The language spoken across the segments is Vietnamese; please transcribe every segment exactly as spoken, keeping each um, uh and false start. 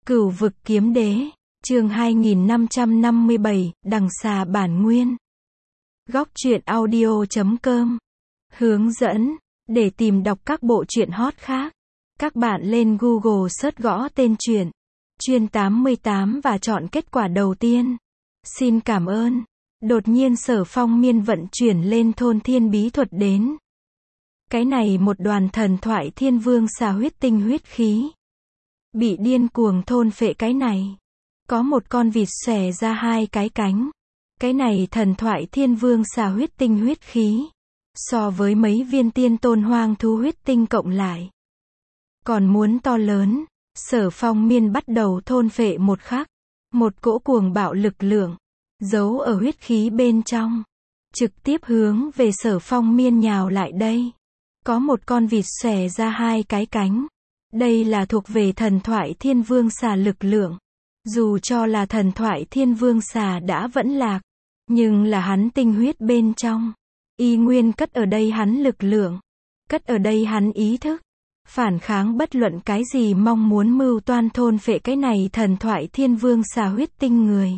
Cửu vực kiếm đế, chương hai nghìn năm trăm năm mươi bảy, đằng xà bản nguyên. Góc truyện audio chấm com. Hướng dẫn, để tìm đọc các bộ truyện hot khác, các bạn lên Google search gõ tên truyện, Chuyên tám mươi tám và chọn kết quả đầu tiên. Xin cảm ơn. Đột nhiên Sở Phong Miên vận chuyển lên thôn thiên bí thuật đến. Cái này một đoàn thần thoại thiên vương xà huyết tinh huyết khí. Bị điên cuồng thôn phệ cái này. Có một con vịt xòe ra hai cái cánh. Cái này thần thoại thiên vương xà huyết tinh huyết khí. So với mấy viên tiên tôn hoang thú huyết tinh cộng lại. Còn muốn to lớn, Sở Phong Miên bắt đầu thôn phệ một khắc. Một cỗ cuồng bạo lực lượng, giấu ở huyết khí bên trong. Trực tiếp hướng về Sở Phong Miên nhào lại đây. Có một con vịt xòe ra hai cái cánh. Đây là thuộc về thần thoại thiên vương xà lực lượng. Dù cho là thần thoại thiên vương xà đã vẫn lạc, nhưng là hắn tinh huyết bên trong. Y nguyên cất ở đây hắn lực lượng. Cất ở đây hắn ý thức. Phản kháng bất luận cái gì mong muốn mưu toan thôn phệ cái này thần thoại thiên vương xà huyết tinh người.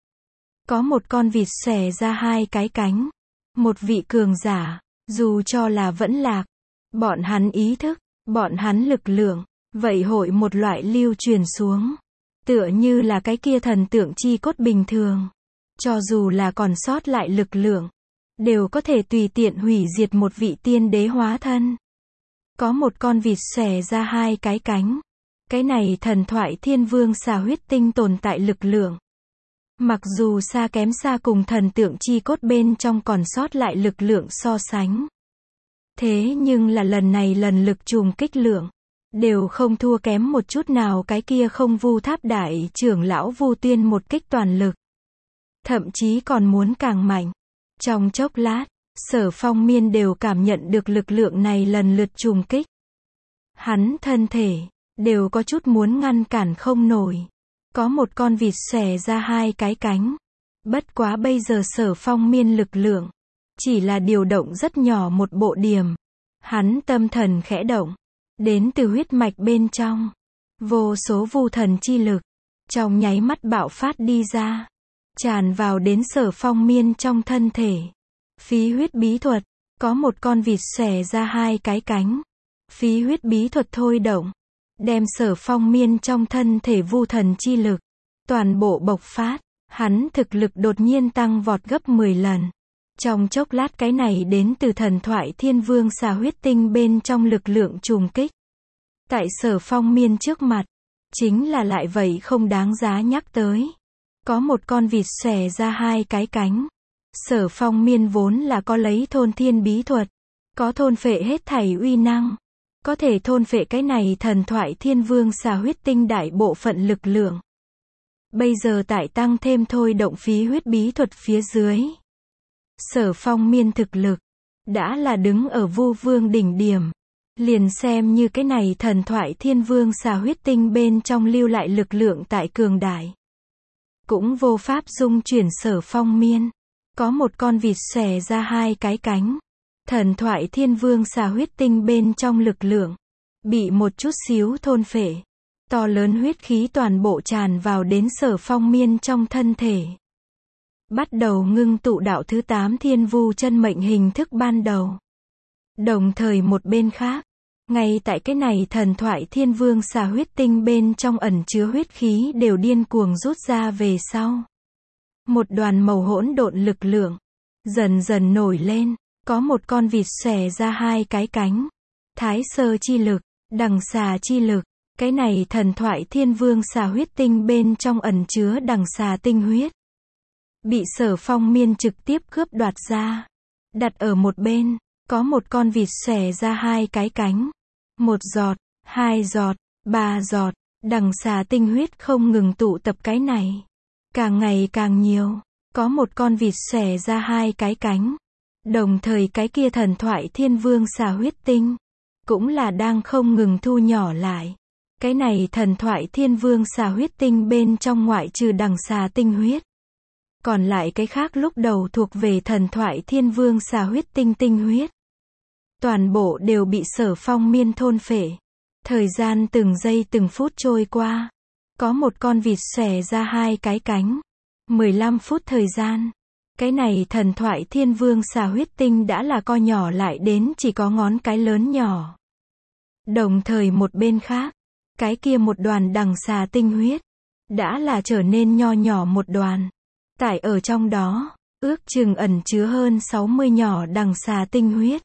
Có một con vịt xòe ra hai cái cánh. Một vị cường giả, dù cho là vẫn lạc. Bọn hắn ý thức, bọn hắn lực lượng, vậy hội một loại lưu truyền xuống. Tựa như là cái kia thần tượng chi cốt bình thường. Cho dù là còn sót lại lực lượng, đều có thể tùy tiện hủy diệt một vị tiên đế hóa thân. Có một con vịt xòe ra hai cái cánh. Cái này thần thoại thiên vương xà huyết tinh tồn tại lực lượng. Mặc dù xa kém xa cùng thần tượng chi cốt bên trong còn sót lại lực lượng so sánh. Thế nhưng là lần này lần lực trùng kích lượng, đều không thua kém một chút nào cái kia không vu tháp đại trưởng lão Vu Tuyên một kích toàn lực. Thậm chí còn muốn càng mạnh. Trong chốc lát, Sở Phong Miên đều cảm nhận được lực lượng này lần lượt trùng kích. Hắn thân thể, đều có chút muốn ngăn cản không nổi. Có một con vịt xòe ra hai cái cánh. Bất quá bây giờ Sở Phong Miên lực lượng, chỉ là điều động rất nhỏ một bộ điểm. Hắn tâm thần khẽ động. Đến từ huyết mạch bên trong. Vô số vu thần chi lực. Trong nháy mắt bạo phát đi ra. Tràn vào đến Sở Phong Miên trong thân thể. Phí huyết bí thuật. Có một con vịt xòe ra hai cái cánh. Phí huyết bí thuật thôi động. Đem Sở Phong Miên trong thân thể vu thần chi lực. Toàn bộ bộc phát. Hắn thực lực đột nhiên tăng vọt gấp mười lần. Trong chốc lát cái này đến từ thần thoại thiên vương xà huyết tinh bên trong lực lượng trùng kích. Tại Sở Phong Miên trước mặt, chính là lại vậy không đáng giá nhắc tới. Có một con vịt xòe ra hai cái cánh. Sở Phong Miên vốn là có lấy thôn thiên bí thuật, có thôn phệ hết thảy uy năng, có thể thôn phệ cái này thần thoại thiên vương xà huyết tinh đại bộ phận lực lượng. Bây giờ tại tăng thêm thôi động phí huyết bí thuật phía dưới. Sở Phong Miên thực lực, đã là đứng ở Vu Vương đỉnh điểm. Liền xem như cái này thần thoại thiên vương xà huyết tinh bên trong lưu lại lực lượng tại cường đại. Cũng vô pháp dung chuyển Sở Phong Miên. Có một con vịt xòe ra hai cái cánh. Thần thoại thiên vương xà huyết tinh bên trong lực lượng. Bị một chút xíu thôn phệ. To lớn huyết khí toàn bộ tràn vào đến Sở Phong Miên trong thân thể. Bắt đầu ngưng tụ đạo thứ tám thiên vu chân mệnh hình thức ban đầu. Đồng thời một bên khác, ngay tại cái này thần thoại thiên vương xà huyết tinh bên trong ẩn chứa huyết khí đều điên cuồng rút ra về sau. Một đoàn màu hỗn độn lực lượng, dần dần nổi lên, có một con vịt xòe ra hai cái cánh. Thái sơ chi lực, đằng xà chi lực, cái này thần thoại thiên vương xà huyết tinh bên trong ẩn chứa đằng xà tinh huyết. Bị Sở Phong Miên trực tiếp cướp đoạt ra. Đặt ở một bên, có một con vịt xòe ra hai cái cánh. Một giọt, hai giọt, ba giọt, đằng xà tinh huyết không ngừng tụ tập cái này. Càng ngày càng nhiều, có một con vịt xòe ra hai cái cánh. Đồng thời cái kia thần thoại thiên vương xà huyết tinh, cũng là đang không ngừng thu nhỏ lại. Cái này thần thoại thiên vương xà huyết tinh bên trong ngoại trừ đằng xà tinh huyết. Còn lại cái khác lúc đầu thuộc về thần thoại thiên vương xà huyết tinh tinh huyết. Toàn bộ đều bị Sở Phong Miên thôn phệ. Thời gian từng giây từng phút trôi qua. Có một con vịt xòe ra hai cái cánh. mười lăm phút thời gian. Cái này thần thoại thiên vương xà huyết tinh đã là co nhỏ lại đến chỉ có ngón cái lớn nhỏ. Đồng thời một bên khác, cái kia một đoàn đằng xà tinh huyết, đã là trở nên nho nhỏ một đoàn. Tại ở trong đó, ước chừng ẩn chứa hơn sáu mươi nhỏ đằng xà tinh huyết.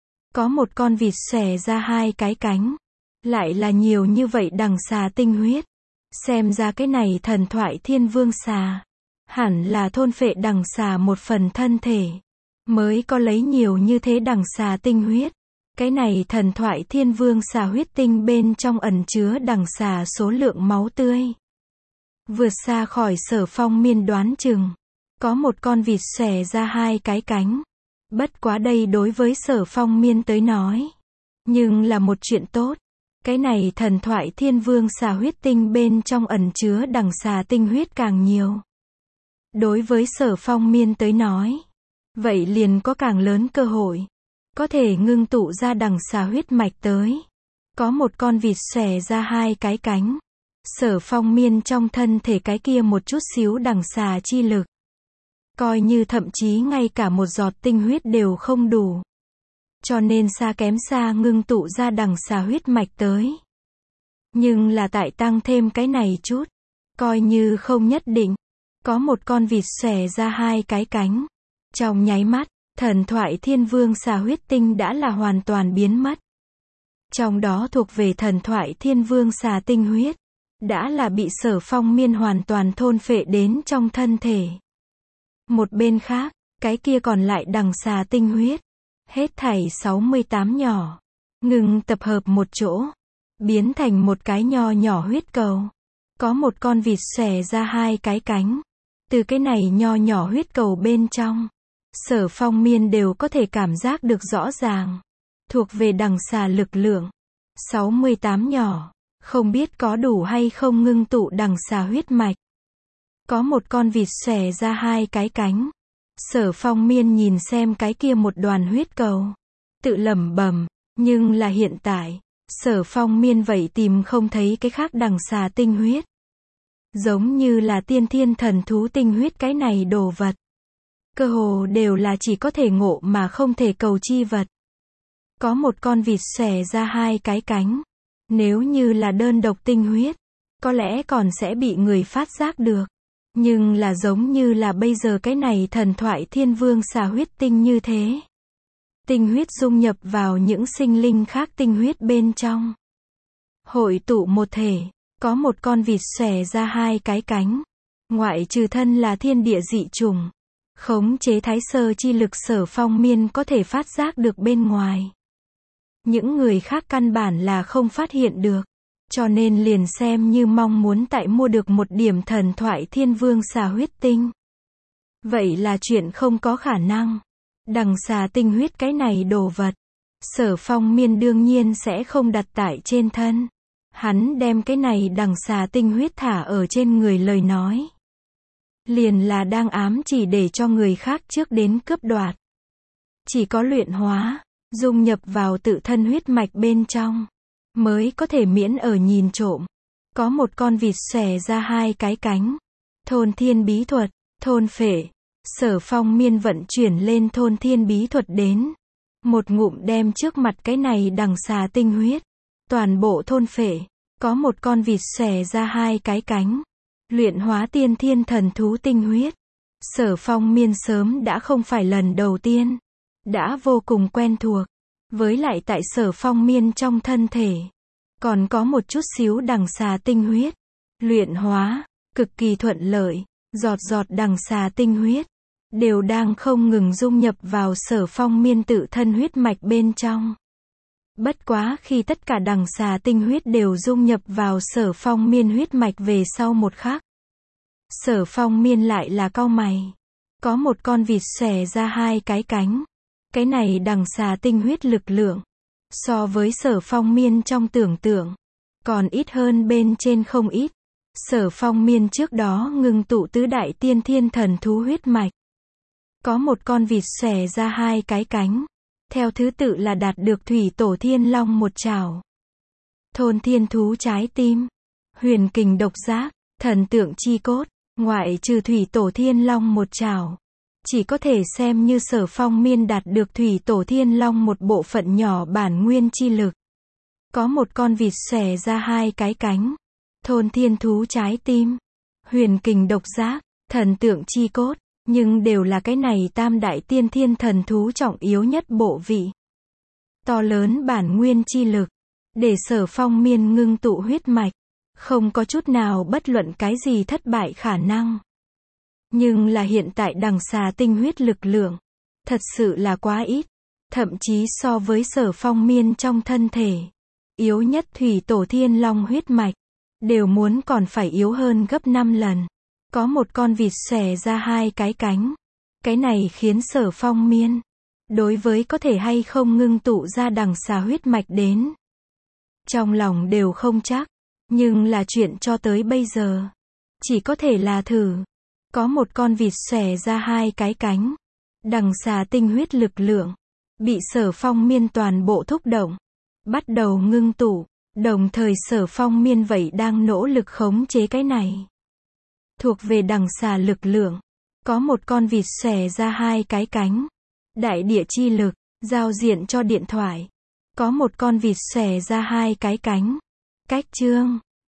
Có một con vịt xòe ra hai cái cánh. Lại là nhiều như vậy đằng xà tinh huyết. Xem ra cái này thần thoại thiên vương xà. Hẳn là thôn phệ đằng xà một phần thân thể. Mới có lấy nhiều như thế đằng xà tinh huyết. Cái này thần thoại thiên vương xà huyết tinh bên trong ẩn chứa đằng xà số lượng máu tươi. Vượt xa khỏi Sở Phong Miên đoán chừng. Có một con vịt xòe ra hai cái cánh. Bất quá đây đối với Sở Phong Miên tới nói. Nhưng là một chuyện tốt. Cái này thần thoại thiên vương xà huyết tinh bên trong ẩn chứa đằng xà tinh huyết càng nhiều. Đối với Sở Phong Miên tới nói. Vậy liền có càng lớn cơ hội. Có thể ngưng tụ ra đằng xà huyết mạch tới. Có một con vịt xòe ra hai cái cánh. Sở Phong Miên trong thân thể cái kia một chút xíu đằng xà chi lực. Coi như thậm chí ngay cả một giọt tinh huyết đều không đủ. Cho nên xa kém xa ngưng tụ ra đằng xà huyết mạch tới. Nhưng là tại tăng thêm cái này chút. Coi như không nhất định. Có một con vịt xòe ra hai cái cánh. Trong nháy mắt, thần thoại thiên vương xà huyết tinh đã là hoàn toàn biến mất. Trong đó thuộc về thần thoại thiên vương xà tinh huyết. Đã là bị Sở Phong Miên hoàn toàn thôn phệ đến trong thân thể. Một bên khác, cái kia còn lại đằng xà tinh huyết. Hết thảy sáu mươi tám nhỏ. Ngừng tập hợp một chỗ. Biến thành một cái nho nhỏ huyết cầu. Có một con vịt xòe ra hai cái cánh. Từ cái này nho nhỏ huyết cầu bên trong. Sở Phong Miên đều có thể cảm giác được rõ ràng. Thuộc về đằng xà lực lượng. sáu mươi tám nhỏ. Không biết có đủ hay không ngưng tụ đằng xà huyết mạch. Có một con vịt xòe ra hai cái cánh. Sở Phong Miên nhìn xem cái kia một đoàn huyết cầu. Tự lẩm bẩm, nhưng là hiện tại, Sở Phong Miên vậy tìm không thấy cái khác đằng xà tinh huyết. Giống như là tiên thiên thần thú tinh huyết cái này đồ vật. Cơ hồ đều là chỉ có thể ngộ mà không thể cầu chi vật. Có một con vịt xòe ra hai cái cánh. Nếu như là đơn độc tinh huyết, có lẽ còn sẽ bị người phát giác được. Nhưng là giống như là bây giờ cái này thần thoại thiên vương xà huyết tinh như thế. Tinh huyết dung nhập vào những sinh linh khác tinh huyết bên trong. Hội tụ một thể, có một con vịt xòe ra hai cái cánh. Ngoại trừ thân là thiên địa dị chủng. Khống chế thái sơ chi lực Sở Phong Miên có thể phát giác được bên ngoài. Những người khác căn bản là không phát hiện được. Cho nên liền xem như mong muốn tại mua được một điểm thần thoại thiên vương xà huyết tinh. Vậy là chuyện không có khả năng. Đằng xà tinh huyết cái này đồ vật. Sở Phong Miên đương nhiên sẽ không đặt tại trên thân. Hắn đem cái này đằng xà tinh huyết thả ở trên người lời nói. Liền là đang ám chỉ để cho người khác trước đến cướp đoạt. Chỉ có luyện hóa, dung nhập vào tự thân huyết mạch bên trong. Mới có thể miễn ở nhìn trộm. Có một con vịt xòe ra hai cái cánh. Thôn thiên bí thuật, thôn phệ. Sở Phong Miên vận chuyển lên thôn thiên bí thuật đến. Một ngụm đem trước mặt cái này đằng xà tinh huyết. Toàn bộ thôn phệ. Có một con vịt xòe ra hai cái cánh. Luyện hóa tiên thiên thần thú tinh huyết. Sở Phong Miên sớm đã không phải lần đầu tiên. Đã vô cùng quen thuộc. Với lại tại Sở Phong Miên trong thân thể. Còn có một chút xíu đằng xà tinh huyết. Luyện hóa, cực kỳ thuận lợi. Giọt giọt đằng xà tinh huyết. Đều đang không ngừng dung nhập vào Sở Phong Miên tự thân huyết mạch bên trong. Bất quá khi tất cả đằng xà tinh huyết đều dung nhập vào Sở Phong Miên huyết mạch về sau một khắc. Sở Phong Miên lại là cau mày. Có một con vịt xòe ra hai cái cánh. Cái này đằng xà tinh huyết lực lượng. So với Sở Phong Miên trong tưởng tượng. Còn ít hơn bên trên không ít. Sở Phong Miên trước đó ngưng tụ tứ đại tiên thiên thần thú huyết mạch. Có một con vịt xòe ra hai cái cánh. Theo thứ tự là đạt được thủy tổ thiên long một trảo. Thôn thiên thú trái tim. Huyền kình độc giác, thần tượng chi cốt, ngoại trừ thủy tổ thiên long một trảo. Chỉ có thể xem như Sở Phong Miên đạt được thủy tổ thiên long một bộ phận nhỏ bản nguyên chi lực. Có một con vịt xòe ra hai cái cánh. Thôn thiên thú trái tim. Huyền kình độc giác, thần tượng chi cốt, nhưng đều là cái này tam đại tiên thiên thần thú trọng yếu nhất bộ vị. To lớn bản nguyên chi lực, để Sở Phong Miên ngưng tụ huyết mạch, không có chút nào bất luận cái gì thất bại khả năng. Nhưng là hiện tại đằng xà tinh huyết lực lượng, thật sự là quá ít, thậm chí so với Sở Phong Miên trong thân thể, yếu nhất thủy tổ thiên long huyết mạch, đều muốn còn phải yếu hơn gấp năm lần. Có một con vịt xòe ra hai cái cánh. Cái này khiến Sở Phong Miên, đối với có thể hay không ngưng tụ ra đằng xà huyết mạch đến, trong lòng đều không chắc, nhưng là chuyện cho tới bây giờ, chỉ có thể là thử. Có một con vịt xòe ra hai cái cánh. Đằng xà tinh huyết lực lượng, bị Sở Phong Miên toàn bộ thúc động, bắt đầu ngưng tụ, đồng thời Sở Phong Miên vậy đang nỗ lực khống chế cái này. Thuộc về đằng xà lực lượng, có một con vịt xòe ra hai cái cánh. Đại địa chi lực, giao diện cho điện thoại. Có một con vịt xòe ra hai cái cánh. Cách chương